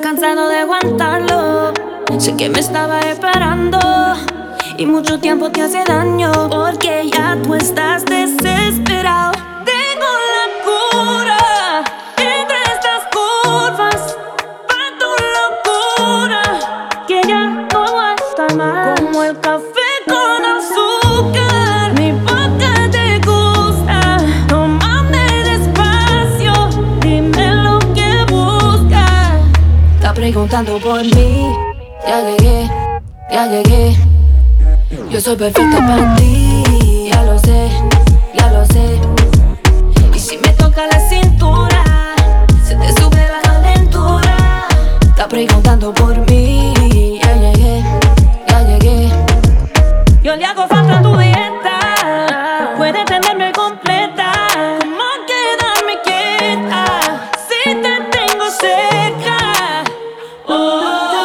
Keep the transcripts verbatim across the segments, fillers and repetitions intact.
cansado de aguantarlo. Sé que me estaba esperando y mucho tiempo te hace daño, porque ya tú estás desesperado. Tengo la cura entre estas curvas pa' tu locura, que ya todo está mal, como el café con azúcar. Mi boca te gusta, tómame despacio, dime lo que buscas. Está preguntando por mí, ya llegué, ya llegué. Yo soy perfecta para ti, ya lo sé, ya lo sé. Y si me toca la cintura, se te sube la calentura. Está preguntando por mí, ya llegué, ya llegué. Yo le hago falta a tu dieta, puede tenerme completa. ¿Cómo quedarme quieta si te tengo cerca? Oh,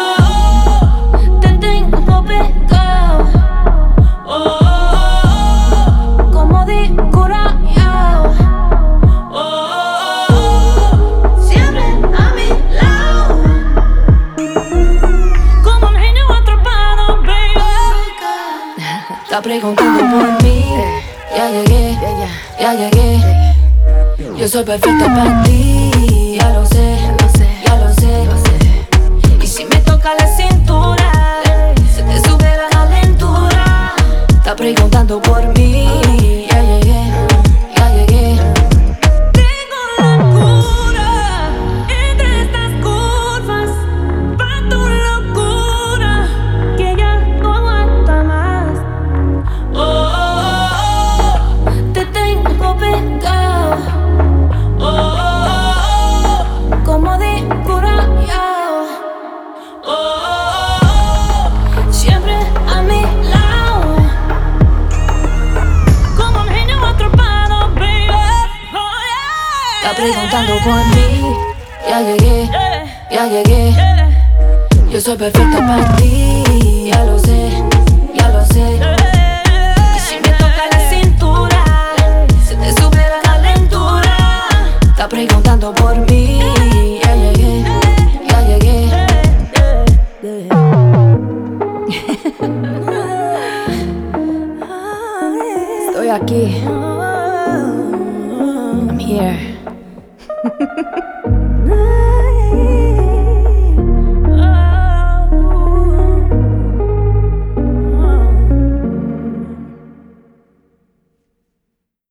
está preguntando por mí, ya llegué, ya llegué. Yo soy perfecta para ti, ya lo sé, ya lo sé. Y si me toca la cintura, se te sube la calentura. Está preguntando por mí, ya llegué, ya llegué. Tengo la cura entre estas curvas pa' tu locura, que ya no aguanta más. Como de cura, siempre a mi lado, como un genio atrapado, baby. Oh, yeah. Está preguntando por mí, ya llegué, ya llegué. Yo soy perfecta para ti, ya lo sé, ya lo sé. Y si me toca la cintura, se te sube la calentura. Está preguntando por mí, ya llegué, ya llegué. Estoy aquí. I'm here.